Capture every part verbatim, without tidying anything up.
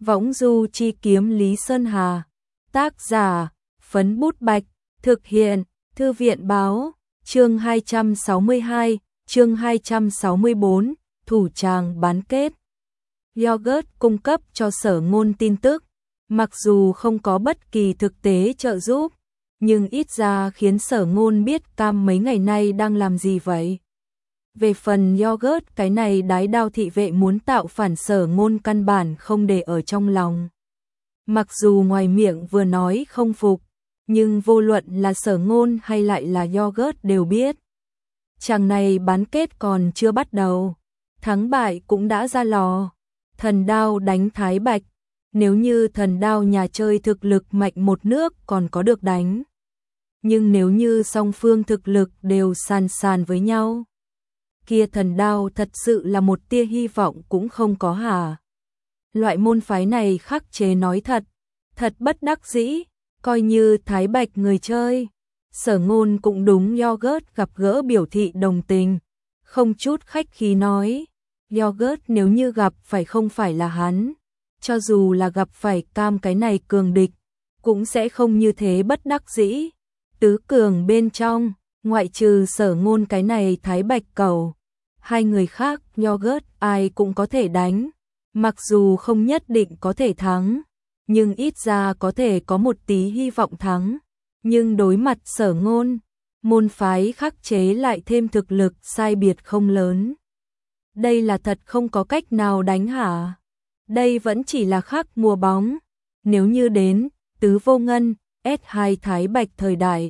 Võng du chi kiếm Lý Sơn Hà. Tác giả, Phấn Bút Bạch. Thực hiện, Thư viện báo. Chương hai trăm sáu mươi hai, chương hai trăm sáu mươi bốn, thủ tràng bán kết. Yogurt cung cấp cho Sở Ngôn tin tức, mặc dù không có bất kỳ thực tế trợ giúp, nhưng ít ra khiến Sở Ngôn biết Cam mấy ngày nay đang làm gì vậy. Về phần Yogurt, cái này đái đao thị vệ muốn tạo phản Sở Ngôn căn bản không để ở trong lòng. Mặc dù ngoài miệng vừa nói không phục, nhưng vô luận là Sở Ngôn hay lại là Yogurt đều biết. Chàng này bán kết còn chưa bắt đầu, thắng bại cũng đã ra lò. Thần đao đánh Thái Bạch, nếu như thần đao nhà chơi thực lực mạnh một nước còn có được đánh. Nhưng nếu như song phương thực lực đều sàn sàn với nhau, kia thần đao thật sự là một tia hy vọng cũng không có hả. Loại môn phái này khắc chế nói thật, thật bất đắc dĩ, coi như Thái Bạch người chơi. Sở Ngôn cũng đúng Yogurt gặp gỡ biểu thị đồng tình, không chút khách khí nói. Yogurt nếu như gặp phải không phải là hắn, cho dù là gặp phải Cam cái này cường địch, cũng sẽ không như thế bất đắc dĩ. Tứ cường bên trong, ngoại trừ Sở Ngôn cái này Thái Bạch cầu, hai người khác Yogurt ai cũng có thể đánh, mặc dù không nhất định có thể thắng, nhưng ít ra có thể có một tí hy vọng thắng. Nhưng đối mặt Sở Ngôn, môn phái khắc chế lại thêm thực lực sai biệt không lớn. Đây là thật không có cách nào đánh hả? Đây vẫn chỉ là khắc mùa bóng. Nếu như đến tứ vô ngân, ét hai Thái Bạch thời đại,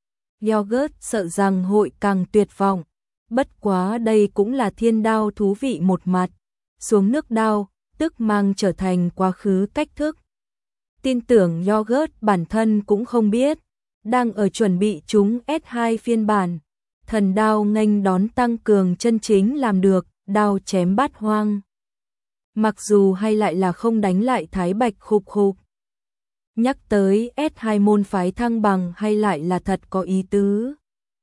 Yogurt sợ rằng hội càng tuyệt vọng. Bất quá đây cũng là thiên đao thú vị một mặt. Xuống nước đao, tức mang trở thành quá khứ cách thức. Tin tưởng Yogurt bản thân cũng không biết, đang ở chuẩn bị chúng ét hai phiên bản. Thần đao nghênh đón tăng cường chân chính làm được, đao chém bát hoang. Mặc dù hay lại là không đánh lại Thái Bạch khục khục. Nhắc tới ét hai môn phái thăng bằng hay lại là thật có ý tứ.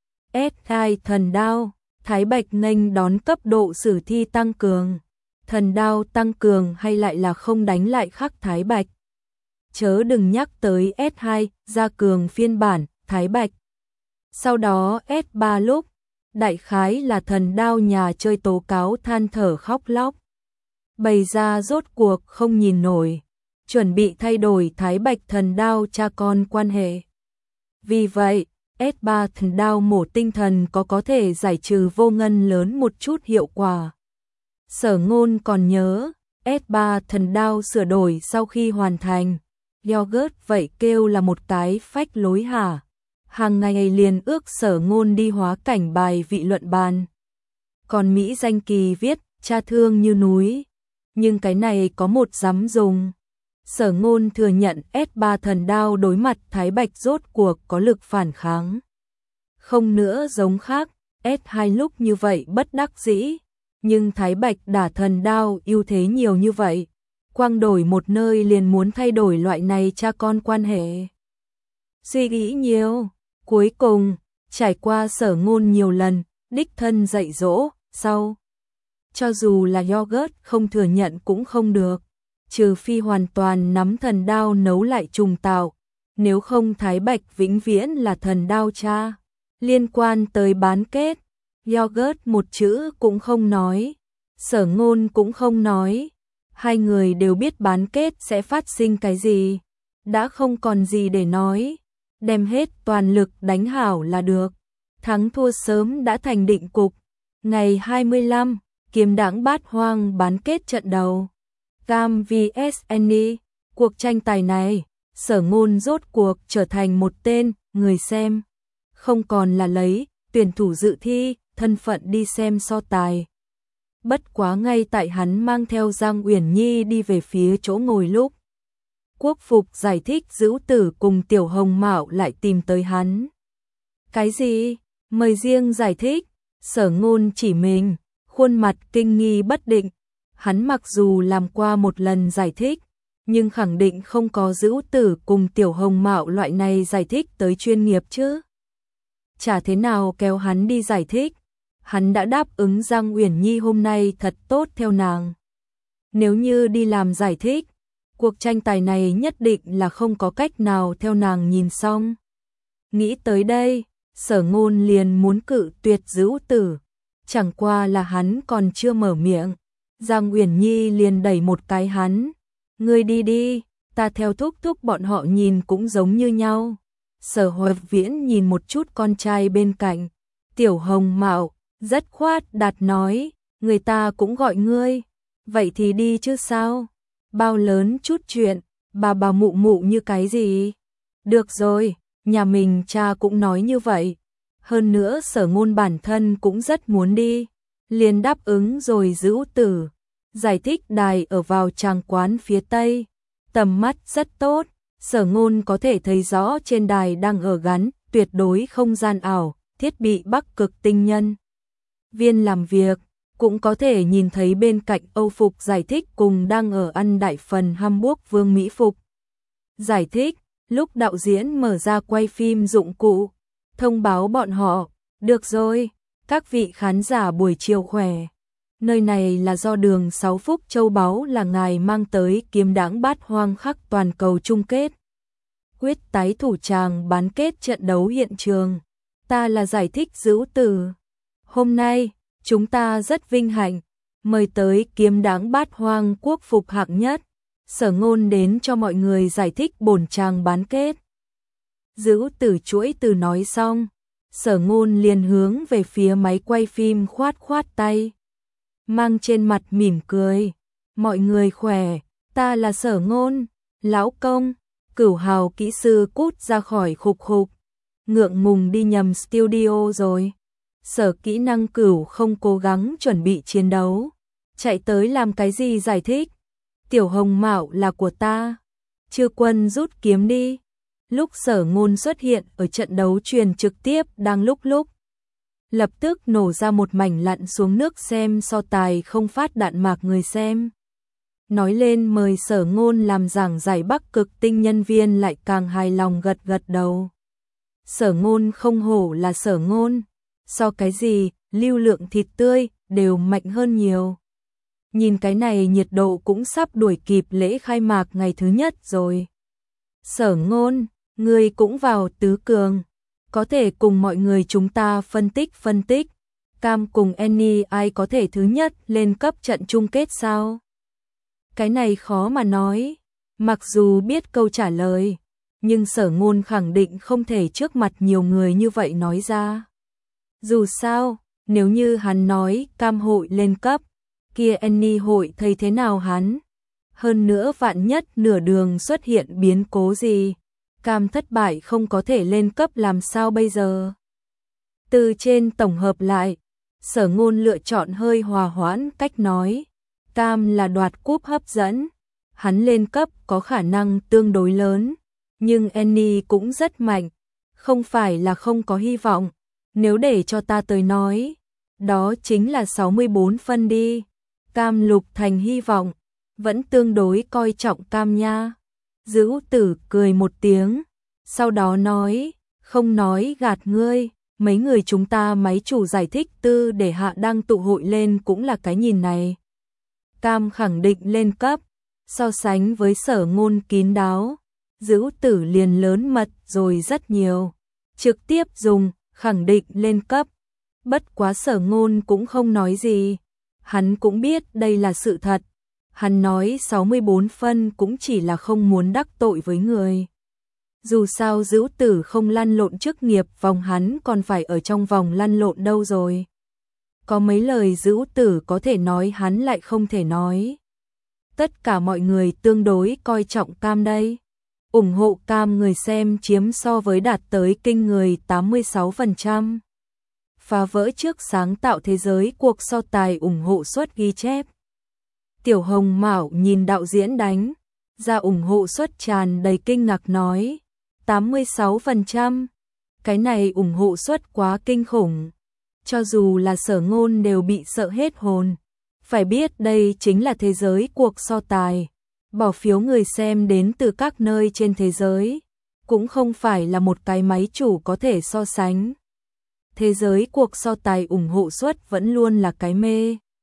ét hai thần đao, Thái Bạch nghênh đón cấp độ sử thi tăng cường. Thần đao tăng cường hay lại là không đánh lại khắc Thái Bạch. Chớ đừng nhắc tới ét hai, gia cường phiên bản, Thái Bạch. Sau đó ét ba lúc, đại khái là thần đao nhà chơi tố cáo than thở khóc lóc. Bày ra rốt cuộc không nhìn nổi, chuẩn bị thay đổi Thái Bạch thần đao cha con quan hệ. Vì vậy, ét ba thần đao mổ tinh thần có có thể giải trừ vô ngân lớn một chút hiệu quả. Sở Ngôn còn nhớ, ét ba thần đao sửa đổi sau khi hoàn thành. Yogurt vậy kêu là một cái phách lối hả? Hàng ngày liền ước Sở Ngôn đi hóa cảnh bài vị luận bàn. Còn Mỹ danh kỳ viết, cha thương như núi. Nhưng cái này có một dám dùng. Sở Ngôn thừa nhận ét ba thần đao đối mặt Thái Bạch rốt cuộc có lực phản kháng. Không nữa giống khác, ét hai lúc như vậy bất đắc dĩ. Nhưng Thái Bạch đả thần đao ưu thế nhiều như vậy. Quang đổi một nơi liền muốn thay đổi loại này cha con quan hệ. Suy nghĩ nhiều, cuối cùng, trải qua Sở Ngôn nhiều lần, đích thân dạy dỗ, sau. Cho dù là Yogurt không thừa nhận cũng không được, trừ phi hoàn toàn nắm thần đao nấu lại trùng tạo, nếu không Thái Bạch vĩnh viễn là thần đao cha. Liên quan tới bán kết, Yogurt một chữ cũng không nói, Sở Ngôn cũng không nói. Hai người đều biết bán kết sẽ phát sinh cái gì, đã không còn gì để nói, đem hết toàn lực đánh hảo là được. Thắng thua sớm đã thành định cục. Ngày hai mươi lăm, Kiếm Đãng Bát Hoang bán kết trận đầu. Cam vs Annie, cuộc tranh tài này, Sở Ngôn rốt cuộc trở thành một tên người xem, không còn là lấy tuyển thủ dự thi thân phận đi xem so tài. Bất quá ngay tại hắn mang theo Giang Uyển Nhi đi về phía chỗ ngồi lúc, Quốc Phục giải thích Dữu Tử cùng Tiểu Hồng Mạo lại tìm tới hắn. Cái gì? Mời riêng giải thích. Sở Ngôn chỉ mình, khuôn mặt kinh nghi bất định. Hắn mặc dù làm qua một lần giải thích, nhưng khẳng định không có Dữu Tử cùng Tiểu Hồng Mạo loại này giải thích tới chuyên nghiệp chứ. Chả thế nào kéo hắn đi giải thích. Hắn đã đáp ứng Giang Uyển Nhi hôm nay thật tốt theo nàng. Nếu như đi làm giải thích, Cuộc tranh tài này nhất định là không có cách nào theo nàng nhìn xong. Nghĩ tới đây, Sở Ngôn liền muốn cự tuyệt Dữu Tử, chẳng qua là hắn còn chưa mở miệng, Giang Uyển Nhi liền đẩy một cái hắn, "Ngươi đi đi, ta theo thúc thúc bọn họ nhìn cũng giống như nhau." Sở Hoài Viễn nhìn một chút con trai bên cạnh, Tiểu Hồng Mạo, rất khoát đạt nói, "Người ta cũng gọi ngươi, vậy thì đi chứ sao? Bao lớn chút chuyện, bà bà mụ mụ như cái gì?" "Được rồi, nhà mình cha cũng nói như vậy." Hơn nữa Sở Ngôn bản thân cũng rất muốn đi, liền đáp ứng rồi. Dữu Tử giải thích đài ở vào tràng quán phía tây, tầm mắt rất tốt, Sở Ngôn có thể thấy rõ trên đài đang ở gắn tuyệt đối không gian ảo, thiết bị Bắc Cực tinh nhân viên làm việc, cũng có thể nhìn thấy bên cạnh Âu phục giải thích cùng đang ở ăn đại phần Hamburg Vương Mỹ phục. Giải thích, lúc đạo diễn mở ra quay phim dụng cụ, thông báo bọn họ, "Được rồi, các vị khán giả buổi chiều khỏe. Nơi này là do đường sáu Phúc Châu Báu là ngài mang tới kiếm đãng bát hoang khắc toàn cầu chung kết. Quyết tái thủ tràng bán kết trận đấu hiện trường. Ta là giải thích Dữu Tử. Hôm nay, chúng ta rất vinh hạnh, mời tới kiếm đãng bát hoang quốc phục hạng nhất, Sở Ngôn đến cho mọi người giải thích bổn tràng bán kết." Dữu Tử chuỗi từ nói xong, Sở Ngôn liền hướng về phía máy quay phim khoát khoát tay, mang trên mặt mỉm cười, "Mọi người khỏe, ta là Sở Ngôn, lão công." Cửu Hào kỹ sư cút ra khỏi khục khục, ngượng ngùng đi nhầm studio rồi. Sở Kỹ năng Cửu không cố gắng chuẩn bị chiến đấu, chạy tới làm cái gì giải thích, "Tiểu Hồng Mạo là của ta." Chư Quân rút kiếm đi. Lúc Sở Ngôn xuất hiện ở trận đấu truyền trực tiếp đang lúc lúc, lập tức nổ ra một mảnh lặn xuống nước xem so tài không phát đạn mạc người xem. Nói lên mời Sở Ngôn làm giảng giải Bắc Cực tinh nhân viên lại càng hài lòng gật gật đầu. Sở Ngôn không hổ là Sở Ngôn, so cái gì, lưu lượng thịt tươi, đều mạnh hơn nhiều. Nhìn cái này nhiệt độ cũng sắp đuổi kịp lễ khai mạc ngày thứ nhất rồi. Sở Ngôn, ngươi cũng vào tứ cường, có thể cùng mọi người chúng ta phân tích phân tích, Cam cùng Annie ai có thể thứ nhất lên cấp trận chung kết sao? Cái này khó mà nói, mặc dù biết câu trả lời, nhưng Sở Ngôn khẳng định không thể trước mặt nhiều người như vậy nói ra. Dù sao, nếu như hắn nói Cam hội lên cấp, kia Annie hội thấy thế nào hắn? Hơn nữa vạn nhất nửa đường xuất hiện biến cố gì, Cam thất bại không có thể lên cấp làm sao bây giờ? Từ trên tổng hợp lại, Sở Ngôn lựa chọn hơi hòa hoãn cách nói, Cam là đoạt cúp hấp dẫn, hắn lên cấp có khả năng tương đối lớn, nhưng Annie cũng rất mạnh, không phải là không có hy vọng, nếu để cho ta tới nói, đó chính là sáu mươi bốn phân đi. Cam Lục Thành hy vọng, vẫn tương đối coi trọng Cam nha. Dữu Tử cười một tiếng, sau đó nói, "Không nói gạt ngươi, mấy người chúng ta máy chủ giải thích tư để hạ đang tụ hội lên cũng là cái nhìn này." Cam khẳng định lên cấp, so sánh với Sở Ngôn kín đáo, Dữu Tử liền lớn mật rồi rất nhiều, trực tiếp dùng khẳng định lên cấp. Bất quá Sở Ngôn cũng không nói gì, hắn cũng biết đây là sự thật. Hắn nói sáu mươi bốn phân cũng chỉ là không muốn đắc tội với người. Dù sao Dữu Tử không lăn lộn chức nghiệp vòng hắn còn phải ở trong vòng lăn lộn đâu rồi. Có mấy lời Dữu Tử có thể nói hắn lại không thể nói. Tất cả mọi người tương đối coi trọng Cam đây. Ủng hộ Cam người xem chiếm so với đạt tới kinh người tám mươi sáu phần trăm. Phá vỡ trước sáng tạo thế giới cuộc so tài ủng hộ suất ghi chép. Tiểu Hồng Mạo nhìn đạo diễn đánh, ra ủng hộ suất tràn đầy kinh ngạc nói, tám mươi sáu phần trăm. Cái này ủng hộ suất quá kinh khủng. Cho dù là Sở Ngôn đều bị sợ hết hồn. Phải biết đây chính là thế giới cuộc so tài. Bỏ phiếu người xem đến từ các nơi trên thế giới. Cũng không phải là một cái máy chủ có thể so sánh. Thế giới cuộc so tài ủng hộ suất vẫn luôn là cái mê.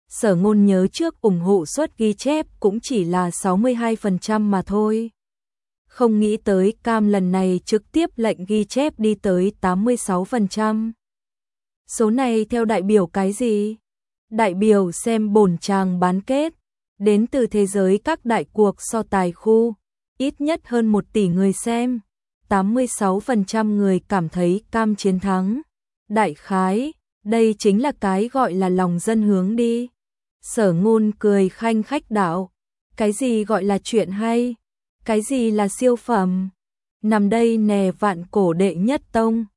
Sở Ngôn nhớ trước ủng hộ suất ghi chép cũng chỉ là sáu mươi hai phần trăm mà thôi. Không nghĩ tới cam lần này trực tiếp lệnh ghi chép đi tới tám mươi sáu phần trăm. Số này theo đại biểu cái gì? Đại biểu xem bổn chàng bán kết, đến từ thế giới các đại cuộc so tài khu, ít nhất hơn một tỷ người xem. tám mươi sáu phần trăm người cảm thấy cam chiến thắng. Đại khái, đây chính là cái gọi là lòng dân hướng đi. Sở Ngôn cười khanh khách đạo, cái gì gọi là chuyện hay? Cái gì là siêu phẩm? Nằm đây nè vạn cổ đệ nhất tông.